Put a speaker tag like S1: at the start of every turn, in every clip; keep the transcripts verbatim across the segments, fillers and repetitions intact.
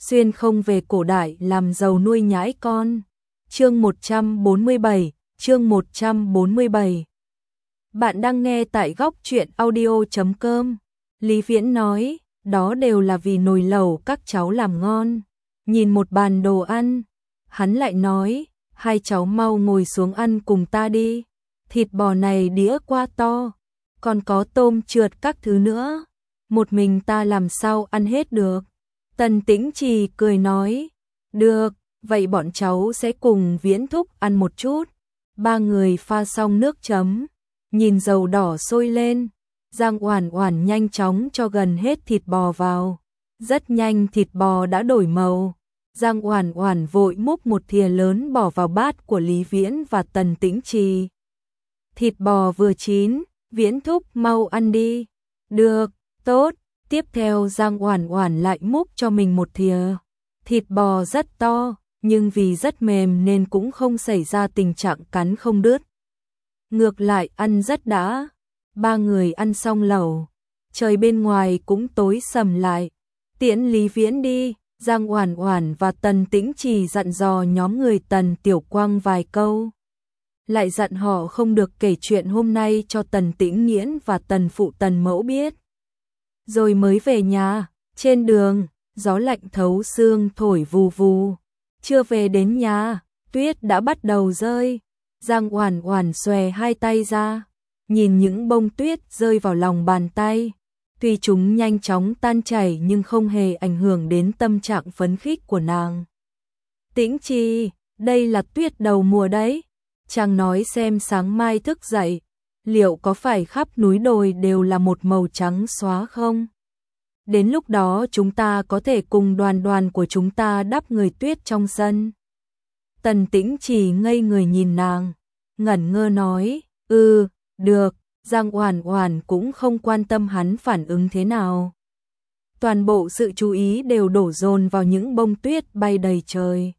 S1: xuyên không về cổ đại làm giàu nuôi nhãi con. Chương một trăm bốn mươi bảy, chương một trăm bốn mươi bảy. Bạn đang nghe tại góc truyện audio chấm com. Lý Viễn nói, đó đều là vì nồi lẩu các cháu làm ngon. Nhìn một bàn đồ ăn, hắn lại nói, hai cháu mau ngồi xuống ăn cùng ta đi. Thịt bò này đĩa quá to, còn có tôm trượt các thứ nữa. Một mình ta làm sao ăn hết được. Tần Tĩnh Trì cười nói, được, vậy bọn cháu sẽ cùng Viễn thúc ăn một chút. Ba người pha xong nước chấm, nhìn dầu đỏ sôi lên, Giang Oản Oản nhanh chóng cho gần hết thịt bò vào. Rất nhanh thịt bò đã đổi màu. Giang Oản Oản vội múc một thìa lớn bỏ vào bát của Lý Viễn và Tần Tĩnh Trì. Thịt bò vừa chín, Viễn thúc mau ăn đi. Được, tốt. Tiếp theo Giang Oản Oản lại múc cho mình một thìa. Thịt bò rất to, nhưng vì rất mềm nên cũng không xảy ra tình trạng cắn không đứt. Ngược lại ăn rất đã. Ba người ăn xong lẩu, trời bên ngoài cũng tối sầm lại. Tiễn Lý Viễn đi, Giang Oản Oản và Tần Tĩnh Trì dặn dò nhóm người Tần Tiểu Quang vài câu. Lại dặn họ không được kể chuyện hôm nay cho Tần Tĩnh Nghiễn và Tần phụ Tần mẫu biết. Rồi mới về nhà. Trên đường, gió lạnh thấu xương thổi vù vù. Chưa về đến nhà, tuyết đã bắt đầu rơi. Giang Oản Oản xòe hai tay ra, nhìn những bông tuyết rơi vào lòng bàn tay. Tuy chúng nhanh chóng tan chảy nhưng không hề ảnh hưởng đến tâm trạng phấn khích của nàng. Tĩnh Trì, đây là tuyết đầu mùa đấy. Chàng nói xem sáng mai thức dậy, liệu có phải khắp núi đồi đều là một màu trắng xóa không? Đến lúc đó chúng ta có thể cùng đoàn đoàn của chúng ta đắp người tuyết trong sân. Tần Tĩnh Trì ngây người nhìn nàng, ngẩn ngơ nói, ừ, được. Giang Oản Oản cũng không quan tâm hắn phản ứng thế nào. Toàn bộ sự chú ý đều đổ dồn vào những bông tuyết bay đầy trời.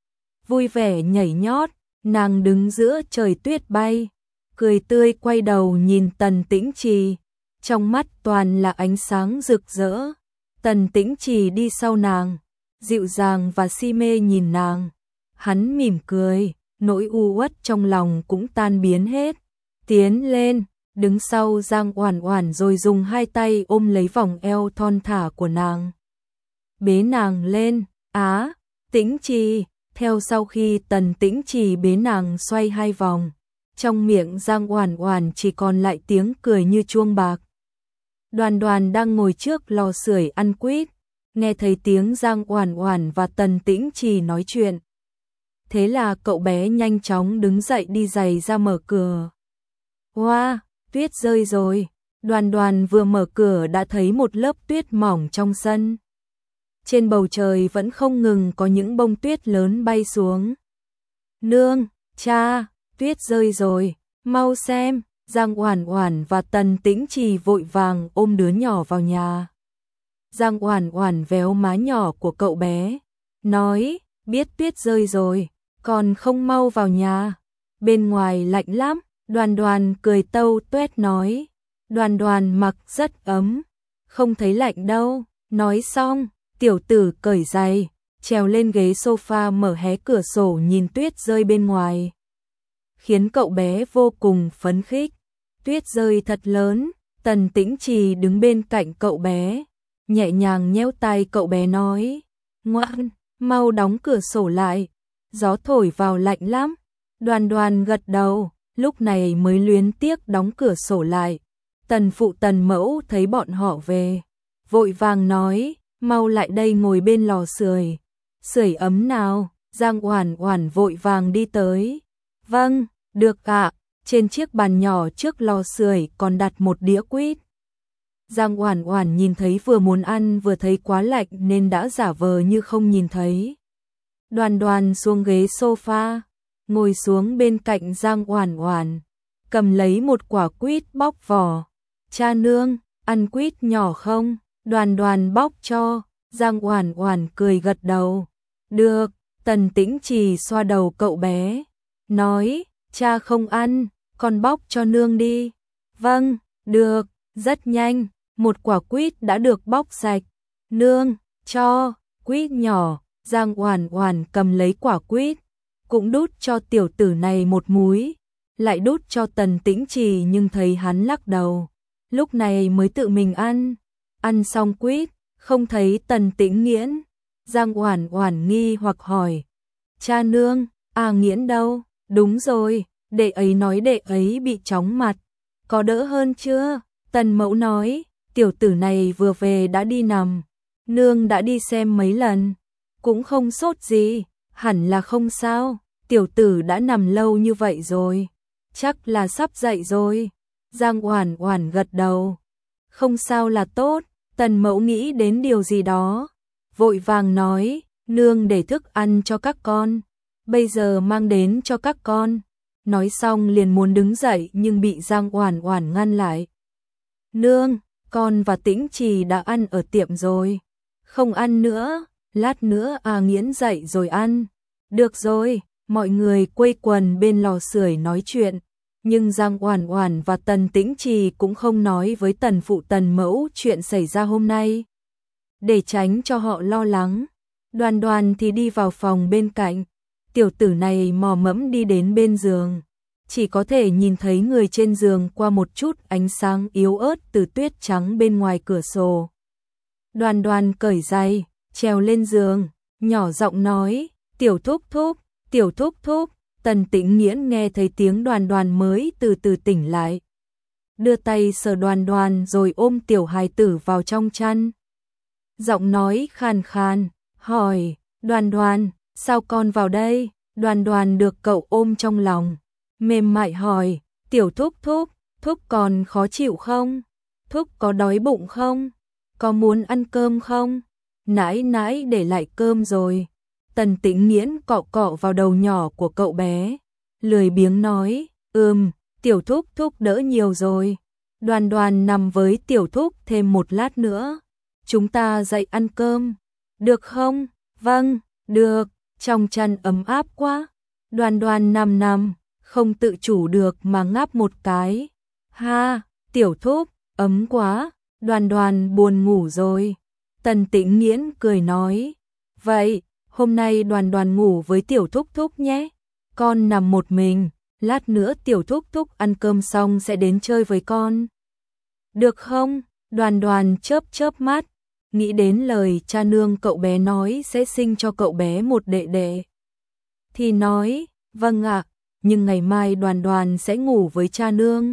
S1: Vui vẻ nhảy nhót, nàng đứng giữa trời tuyết bay, cười tươi quay đầu nhìn Tần Tĩnh Trì, trong mắt toàn là ánh sáng rực rỡ. Tần Tĩnh Trì đi sau nàng, dịu dàng và si mê nhìn nàng. Hắn mỉm cười, nỗi u uất trong lòng cũng tan biến hết. Tiến lên, đứng sau Giang Oản Oản rồi dùng hai tay ôm lấy vòng eo thon thả của nàng. Bế nàng lên, á, Tĩnh Trì. Theo sau khi Tần Tĩnh Trì bế nàng xoay hai vòng, trong miệng Giang Oản Oản chỉ còn lại tiếng cười như chuông bạc. Đoàn đoàn đang ngồi trước lò sưởi ăn quýt, nghe thấy tiếng Giang Oản Oản và Tần Tĩnh Trì nói chuyện. Thế là cậu bé nhanh chóng đứng dậy đi giày ra mở cửa. Wow, tuyết rơi rồi. Đoàn đoàn vừa mở cửa đã thấy một lớp tuyết mỏng trong sân. Trên bầu trời vẫn không ngừng có những bông tuyết lớn bay xuống. Nương, cha, tuyết rơi rồi, mau xem. Giang Oản Oản và Tần Tĩnh Trì vội vàng ôm đứa nhỏ vào nhà. Giang Oản Oản véo má nhỏ của cậu bé, nói, biết tuyết rơi rồi, còn không mau vào nhà. Bên ngoài lạnh lắm. Đoàn đoàn cười tâu tuét nói, đoàn đoàn mặc rất ấm, không thấy lạnh đâu. Nói xong, tiểu tử cởi giày, trèo lên ghế sofa mở hé cửa sổ nhìn tuyết rơi bên ngoài. Khiến cậu bé vô cùng phấn khích. Tuyết rơi thật lớn. Tần Tĩnh Trì đứng bên cạnh cậu bé, nhẹ nhàng nhéo tay cậu bé nói, ngoan, mau đóng cửa sổ lại, gió thổi vào lạnh lắm. Đoàn đoàn gật đầu, lúc này mới luyến tiếc đóng cửa sổ lại. Tần phụ Tần mẫu thấy bọn họ về, vội vàng nói, mau lại đây ngồi bên lò sưởi, sưởi ấm nào. Giang Oản Oản vội vàng đi tới, vâng, được ạ. Trên chiếc bàn nhỏ trước lò sưởi còn đặt một đĩa quýt. Giang Oản Oản nhìn thấy vừa muốn ăn vừa thấy quá lạnh nên đã giả vờ như không nhìn thấy. Đoàn đoàn xuống ghế sofa, ngồi xuống bên cạnh Giang Oản Oản, cầm lấy một quả quýt bóc vỏ. Cha nương, ăn quýt nhỏ không? Đoàn đoàn bóc cho. Giang Oản Oản cười gật đầu. Được. Tần Tĩnh Trì xoa đầu cậu bé, nói, cha không ăn, con bóc cho nương đi. Vâng, được. Rất nhanh, một quả quýt đã được bóc sạch. Nương, cho, quýt nhỏ, Giang Oản Oản cầm lấy quả quýt, cũng đút cho tiểu tử này một múi, lại đút cho Tần Tĩnh Trì nhưng thấy hắn lắc đầu, lúc này mới tự mình ăn. Ăn xong quýt, không thấy Tần Tĩnh Nghiễn, Giang Oản Oản nghi hoặc hỏi: "Cha nương, A Nghiễn đâu?" "Đúng rồi, đệ ấy nói đệ ấy bị chóng mặt, có đỡ hơn chưa?" Tần Mẫu nói: "Tiểu tử này vừa về đã đi nằm, nương đã đi xem mấy lần, cũng không sốt gì, hẳn là không sao, tiểu tử đã nằm lâu như vậy rồi, chắc là sắp dậy rồi." Giang Oản Oản gật đầu. Không sao là tốt. Tần Mẫu nghĩ đến điều gì đó, vội vàng nói: "Nương để thức ăn cho các con, bây giờ mang đến cho các con." Nói xong liền muốn đứng dậy nhưng bị Giang Oản Oản ngăn lại. "Nương, con và Tĩnh Trì đã ăn ở tiệm rồi, không ăn nữa, lát nữa A Nghiễn dậy rồi ăn." "Được rồi." Mọi người quây quần bên lò sưởi nói chuyện, nhưng Giang Oản Oản và Tần Tĩnh Trì cũng không nói với Tần phụ Tần Mẫu chuyện xảy ra hôm nay, để tránh cho họ lo lắng. Đoàn Đoàn thì đi vào phòng bên cạnh, tiểu tử này mò mẫm đi đến bên giường, chỉ có thể nhìn thấy người trên giường qua một chút ánh sáng yếu ớt từ tuyết trắng bên ngoài cửa sổ. Đoàn Đoàn cởi giày, trèo lên giường, nhỏ giọng nói: "Tiểu thúc thúc, tiểu thúc thúc." Tần Tĩnh Nghiễn nghe thấy tiếng Đoàn Đoàn mới từ từ tỉnh lại, đưa tay sờ Đoàn Đoàn rồi ôm tiểu hài tử vào trong chăn. Giọng nói khàn khàn, hỏi: "Đoàn Đoàn, sao con vào đây?" Đoàn Đoàn được cậu ôm trong lòng, mềm mại hỏi: "Tiểu thúc thúc, thúc còn khó chịu không? Thúc có đói bụng không? Có muốn ăn cơm không? Nãi nãi để lại cơm rồi." Tần Tĩnh Nghiễn cọ cọ vào đầu nhỏ của cậu bé, lười biếng nói: "Ừm, tiểu thúc thúc đỡ nhiều rồi." Đoàn Đoàn nằm với tiểu thúc thêm một lát nữa, "Chúng ta dậy ăn cơm, được không?" "Vâng, được." Trong chăn ấm áp quá. Đoàn Đoàn nằm nằm, không tự chủ được mà ngáp một cái. "Ha, tiểu thúc, ấm quá." Đoàn Đoàn buồn ngủ rồi. Tần Tĩnh Nghiễn cười nói: "Vậy, hôm nay Đoàn Đoàn ngủ với tiểu thúc thúc nhé. Con nằm một mình, lát nữa tiểu thúc thúc ăn cơm xong sẽ đến chơi với con. Được không?" Đoàn Đoàn chớp chớp mắt, nghĩ đến lời cha nương cậu bé nói sẽ sinh cho cậu bé một đệ đệ, thì nói: "Vâng ạ, nhưng ngày mai Đoàn Đoàn sẽ ngủ với cha nương."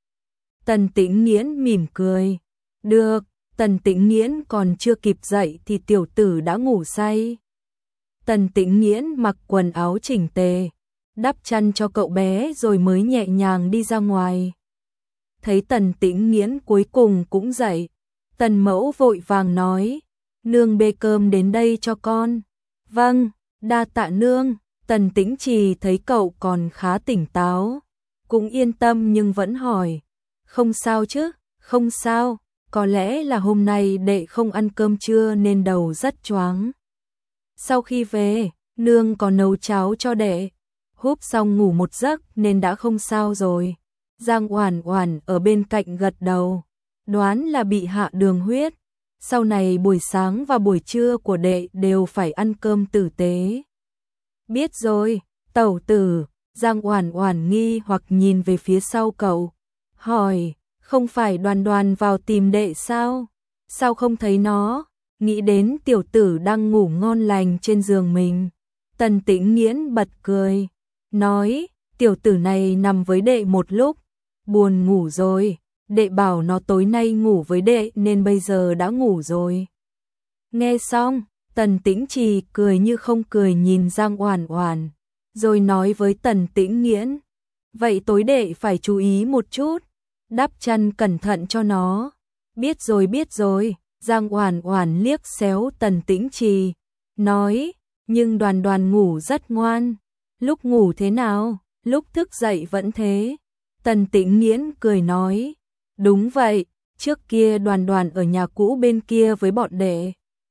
S1: Tần Tĩnh Nghiễn mỉm cười. "Được." Tần Tĩnh Nghiễn còn chưa kịp dậy thì tiểu tử đã ngủ say. Tần Tĩnh Nghiễn mặc quần áo chỉnh tề, đắp chăn cho cậu bé rồi mới nhẹ nhàng đi ra ngoài. Thấy Tần Tĩnh Nghiễn cuối cùng cũng dậy, Tần Mẫu vội vàng nói: "Nương bê cơm đến đây cho con." "Vâng, đa tạ nương." Tần Tĩnh Trì thấy cậu còn khá tỉnh táo, cũng yên tâm nhưng vẫn hỏi: "Không sao chứ?" "Không sao, có lẽ là hôm nay đệ không ăn cơm trưa nên đầu rất choáng. Sau khi về, nương có nấu cháo cho đệ, húp xong ngủ một giấc nên đã không sao rồi." Giang Oản Oản ở bên cạnh gật đầu, đoán là bị hạ đường huyết. Sau này buổi sáng và buổi trưa của đệ đều phải ăn cơm tử tế. "Biết rồi, tẩu tử." Giang Oản Oản nghi hoặc nhìn về phía sau cậu, hỏi: "Không phải Đoàn Đoàn vào tìm đệ sao? Sao không thấy nó?" Nghĩ đến tiểu tử đang ngủ ngon lành trên giường mình, Tần Tĩnh Nghiễn bật cười, nói: "Tiểu tử này nằm với đệ một lúc, buồn ngủ rồi, đệ bảo nó tối nay ngủ với đệ nên bây giờ đã ngủ rồi." Nghe xong, Tần Tĩnh Trì cười như không cười nhìn Giang Oản Oản, rồi nói với Tần Tĩnh Nghiễn: "Vậy tối đệ phải chú ý một chút, đắp chăn cẩn thận cho nó." "Biết rồi biết rồi." Giang Oản Oản liếc xéo Tần Tĩnh Trì, nói: "Nhưng Đoàn Đoàn ngủ rất ngoan." "Lúc ngủ thế nào, lúc thức dậy vẫn thế." Tần Tĩnh Nghiễn cười nói: "Đúng vậy, trước kia Đoàn Đoàn ở nhà cũ bên kia với bọn đệ.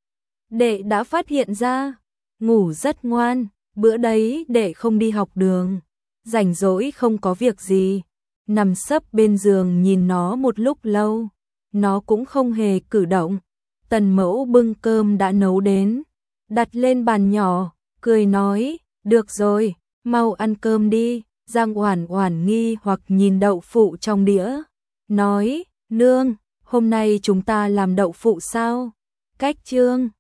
S1: Đệ đã phát hiện ra, ngủ rất ngoan, bữa đấy đệ không đi học đường, rảnh rỗi không có việc gì, nằm sấp bên giường nhìn nó một lúc lâu, nó cũng không hề cử động." Tần Mẫu bưng cơm đã nấu đến, đặt lên bàn nhỏ, cười nói, được rồi, mau ăn cơm đi. Giang Oản Oản nghi hoặc nhìn đậu phụ trong đĩa, nói, nương, hôm nay chúng ta làm đậu phụ sao? Cách Trương